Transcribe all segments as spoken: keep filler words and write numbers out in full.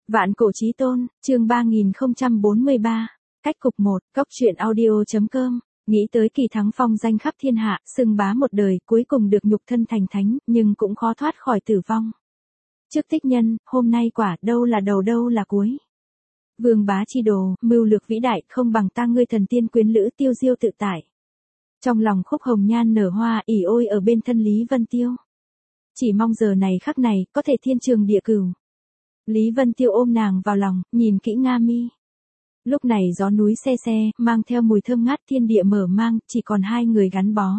Vạn cổ chí tôn, chương ba nghìn không trăm bốn mươi ba. Cách cục một, cốc truyện audio chấm com. Nghĩ tới Kỳ Thắng phong danh khắp thiên hạ, xưng bá một đời, cuối cùng được nhục thân thành thánh, nhưng cũng khó thoát khỏi tử vong. Trước tích nhân, hôm nay quả, đâu là đầu đâu là cuối. Vương bá chi đồ, mưu lược vĩ đại, không bằng ta ngươi thần tiên quyến lữ tiêu diêu tự tại. Trong lòng Khúc Hồng Nhan nở hoa, ỉ ôi ở bên thân Lý Vân Tiêu. Chỉ mong giờ này khắc này, có thể thiên trường địa cửu. Lý Vân Tiêu ôm nàng vào lòng, nhìn kỹ Nga mi. Lúc này gió núi se se, mang theo mùi thơm ngát, thiên địa mở mang, chỉ còn hai người gắn bó.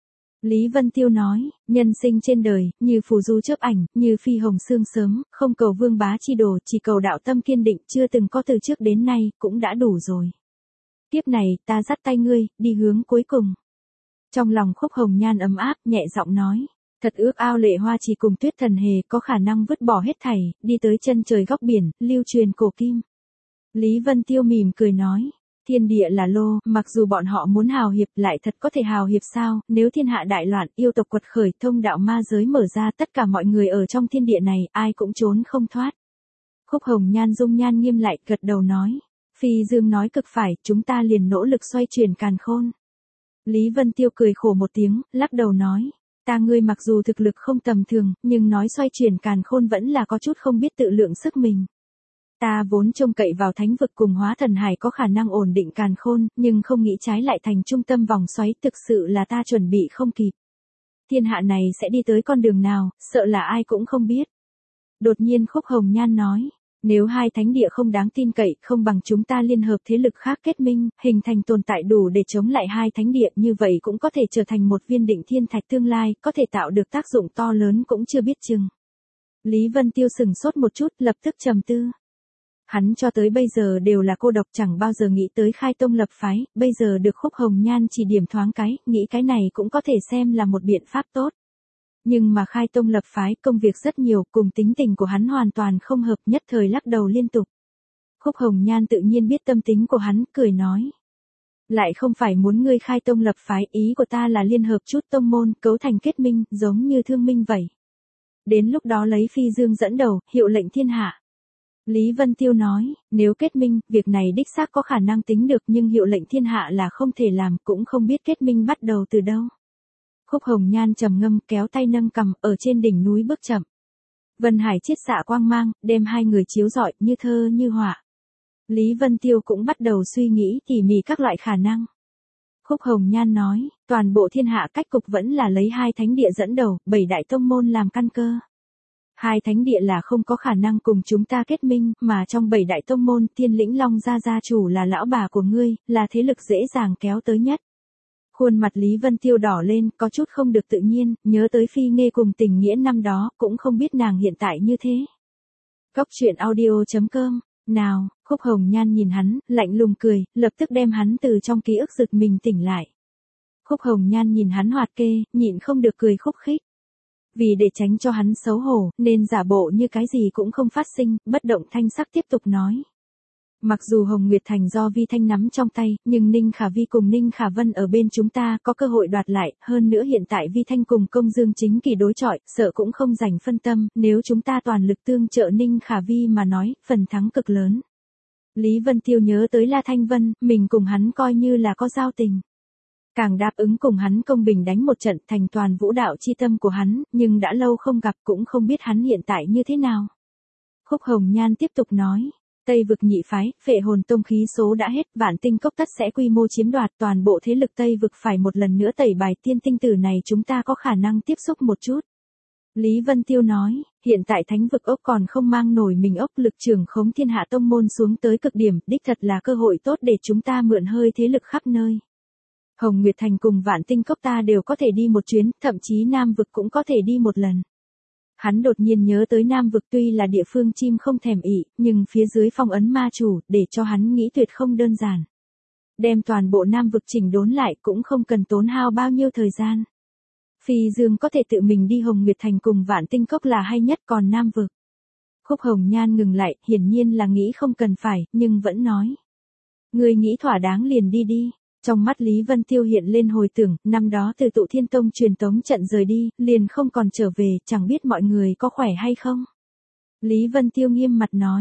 Lý Vân Tiêu nói, nhân sinh trên đời, như phù du chớp ảnh, như phi hồng sương sớm, không cầu vương bá chi đồ, chỉ cầu đạo tâm kiên định, chưa từng có từ trước đến nay, cũng đã đủ rồi. Kiếp này, ta dắt tay ngươi, đi hướng cuối cùng. Trong lòng Khúc Hồng Nhan ấm áp, nhẹ giọng nói. Thật ước ao Lệ Hoa chỉ cùng Tuyết Thần Hề có khả năng vứt bỏ hết thảy, đi tới chân trời góc biển, lưu truyền cổ kim. Lý Vân Tiêu mỉm cười nói, thiên địa là lô, mặc dù bọn họ muốn hào hiệp lại thật có thể hào hiệp sao, nếu thiên hạ đại loạn, yêu tộc quật khởi, thông đạo ma giới mở ra, tất cả mọi người ở trong thiên địa này, ai cũng trốn không thoát. Khúc Hồng Nhan dung nhan nghiêm lại, gật đầu nói, Phi Dương nói cực phải, chúng ta liền nỗ lực xoay chuyển càn khôn. Lý Vân Tiêu cười khổ một tiếng, lắc đầu nói. Ta ngươi mặc dù thực lực không tầm thường, nhưng nói xoay chuyển càn khôn vẫn là có chút không biết tự lượng sức mình. Ta vốn trông cậy vào thánh vực cùng hóa thần hải có khả năng ổn định càn khôn, nhưng không nghĩ trái lại thành trung tâm vòng xoáy, thực sự là ta chuẩn bị không kịp. Thiên hạ này sẽ đi tới con đường nào, sợ là ai cũng không biết. Đột nhiên Khúc Hồng Nhan nói, nếu hai thánh địa không đáng tin cậy, không bằng chúng ta liên hợp thế lực khác kết minh, hình thành tồn tại đủ để chống lại hai thánh địa, như vậy cũng có thể trở thành một viên định thiên thạch tương lai, có thể tạo được tác dụng to lớn cũng chưa biết chừng. Lý Vân Tiêu sừng sốt một chút, lập tức trầm tư. Hắn cho tới bây giờ đều là cô độc, chẳng bao giờ nghĩ tới khai tông lập phái, bây giờ được Khúc Hồng Nhan chỉ điểm thoáng cái, nghĩ cái này cũng có thể xem là một biện pháp tốt. Nhưng mà khai tông lập phái, công việc rất nhiều, cùng tính tình của hắn hoàn toàn không hợp, nhất thời lắc đầu liên tục. Khúc Hồng Nhan tự nhiên biết tâm tính của hắn, cười nói. Lại không phải muốn ngươi khai tông lập phái, ý của ta là liên hợp chút tông môn, cấu thành kết minh, giống như Thương Minh vậy. Đến lúc đó lấy Phi Dương dẫn đầu, hiệu lệnh thiên hạ. Lý Vân Tiêu nói, nếu kết minh, việc này đích xác có khả năng tính được, nhưng hiệu lệnh thiên hạ là không thể làm, cũng không biết kết minh bắt đầu từ đâu. Khúc Hồng Nhan trầm ngâm, kéo tay nâng cằm, ở trên đỉnh núi bước chậm. Vân Hải chiết xạ quang mang, đem hai người chiếu rọi, như thơ như họa. Lý Vân Tiêu cũng bắt đầu suy nghĩ tỉ mỉ các loại khả năng. Khúc Hồng Nhan nói, toàn bộ thiên hạ cách cục vẫn là lấy hai thánh địa dẫn đầu, bảy đại tông môn làm căn cơ. Hai thánh địa là không có khả năng cùng chúng ta kết minh, mà trong bảy đại tông môn, Thiên Lĩnh Long gia gia chủ là lão bà của ngươi, là thế lực dễ dàng kéo tới nhất. Khuôn mặt Lý Vân Tiêu đỏ lên, có chút không được tự nhiên, nhớ tới Phi Nghê cùng Tình Nghĩa năm đó, cũng không biết nàng hiện tại như thế. Cốc truyện audio chấm com, nào, Khúc Hồng Nhan nhìn hắn, lạnh lùng cười, lập tức đem hắn từ trong ký ức giật mình tỉnh lại. Khúc Hồng Nhan nhìn hắn hoạt kê, nhịn không được cười khúc khích. Vì để tránh cho hắn xấu hổ, nên giả bộ như cái gì cũng không phát sinh, bất động thanh sắc tiếp tục nói. Mặc dù Hồng Nguyệt Thành do Vi Thanh nắm trong tay, nhưng Ninh Khả Vi cùng Ninh Khả Vân ở bên chúng ta có cơ hội đoạt lại, hơn nữa hiện tại Vi Thanh cùng Công Dương Chính Kỳ đối chọi, sợ cũng không dành phân tâm, nếu chúng ta toàn lực tương trợ Ninh Khả Vi mà nói, phần thắng cực lớn. Lý Vân Tiêu nhớ tới La Thanh Vân, mình cùng hắn coi như là có giao tình. Càng đáp ứng cùng hắn công bình đánh một trận, thành toàn vũ đạo chi tâm của hắn, nhưng đã lâu không gặp, cũng không biết hắn hiện tại như thế nào. Khúc Hồng Nhan tiếp tục nói. Tây vực nhị phái, Phệ Hồn Tông khí số đã hết, Vạn Tinh Cốc tất sẽ quy mô chiếm đoạt, toàn bộ thế lực Tây vực phải một lần nữa tẩy bài, tiên tinh tử này chúng ta có khả năng tiếp xúc một chút. Lý Vân Tiêu nói, hiện tại thánh vực ốc còn không mang nổi mình ốc, lực trưởng khống thiên hạ tông môn xuống tới cực điểm, đích thật là cơ hội tốt để chúng ta mượn hơi thế lực khắp nơi. Hồng Nguyệt Thành cùng Vạn Tinh Cốc ta đều có thể đi một chuyến, thậm chí Nam vực cũng có thể đi một lần. Hắn đột nhiên nhớ tới Nam vực tuy là địa phương chim không thèm ị, nhưng phía dưới phong ấn ma chủ, để cho hắn nghĩ tuyệt không đơn giản. Đem toàn bộ Nam vực chỉnh đốn lại cũng không cần tốn hao bao nhiêu thời gian. Phi Dương có thể tự mình đi Hồng Nguyệt Thành cùng Vạn Tinh Cốc là hay nhất, còn Nam vực. Khúc Hồng Nhan ngừng lại, hiển nhiên là nghĩ không cần phải, nhưng vẫn nói. Người nghĩ thỏa đáng liền đi đi. Trong mắt Lý Vân Tiêu hiện lên hồi tưởng, năm đó từ Tụ Thiên Tông truyền tống trận rời đi, liền không còn trở về, chẳng biết mọi người có khỏe hay không. Lý Vân Tiêu nghiêm mặt nói,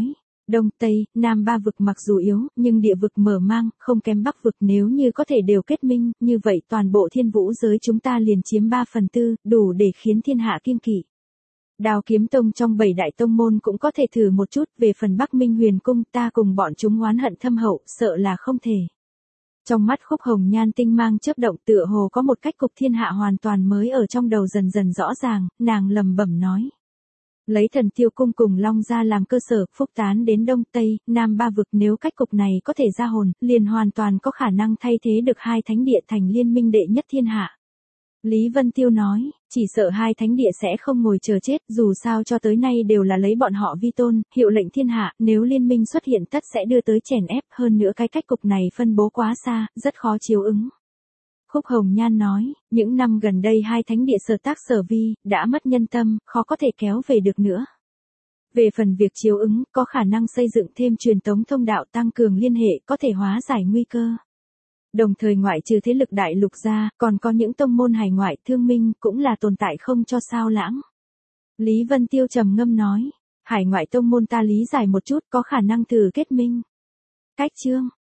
Đông, Tây, Nam ba vực mặc dù yếu, nhưng địa vực mở mang, không kém Bắc vực, nếu như có thể đều kết minh, như vậy toàn bộ thiên vũ giới chúng ta liền chiếm ba phần tư, đủ để khiến thiên hạ kiêng kỵ. Đao Kiếm Tông trong bảy đại tông môn cũng có thể thử một chút, về phần Bắc Minh Huyền Cung ta cùng bọn chúng oán hận thâm hậu, sợ là không thể. Trong mắt Khúc Hồng Nhan tinh mang chớp động, tựa hồ có một cách cục thiên hạ hoàn toàn mới ở trong đầu dần dần rõ ràng, nàng lẩm bẩm nói. Lấy Thần Tiêu Cung cùng Long gia làm cơ sở, phúc tán đến Đông Tây, Nam ba vực, nếu cách cục này có thể ra hồn, liền hoàn toàn có khả năng thay thế được hai thánh địa thành liên minh đệ nhất thiên hạ. Lý Vân Tiêu nói, chỉ sợ hai thánh địa sẽ không ngồi chờ chết, dù sao cho tới nay đều là lấy bọn họ vi tôn, hiệu lệnh thiên hạ, nếu liên minh xuất hiện tất sẽ đưa tới chèn ép, hơn nữa cái cách cục này phân bố quá xa, rất khó chiếu ứng. Khúc Hồng Nhan nói, những năm gần đây hai thánh địa sở tác sở vi, đã mất nhân tâm, khó có thể kéo về được nữa. Về phần việc chiếu ứng, có khả năng xây dựng thêm truyền tống thông đạo tăng cường liên hệ, có thể hóa giải nguy cơ. Đồng thời ngoại trừ thế lực đại lục ra, còn có những tông môn hải ngoại thương minh, cũng là tồn tại không cho sao lãng. Lý Vân Tiêu trầm ngâm nói, hải ngoại tông môn ta lý giải một chút, có khả năng thử kết minh. Cách chương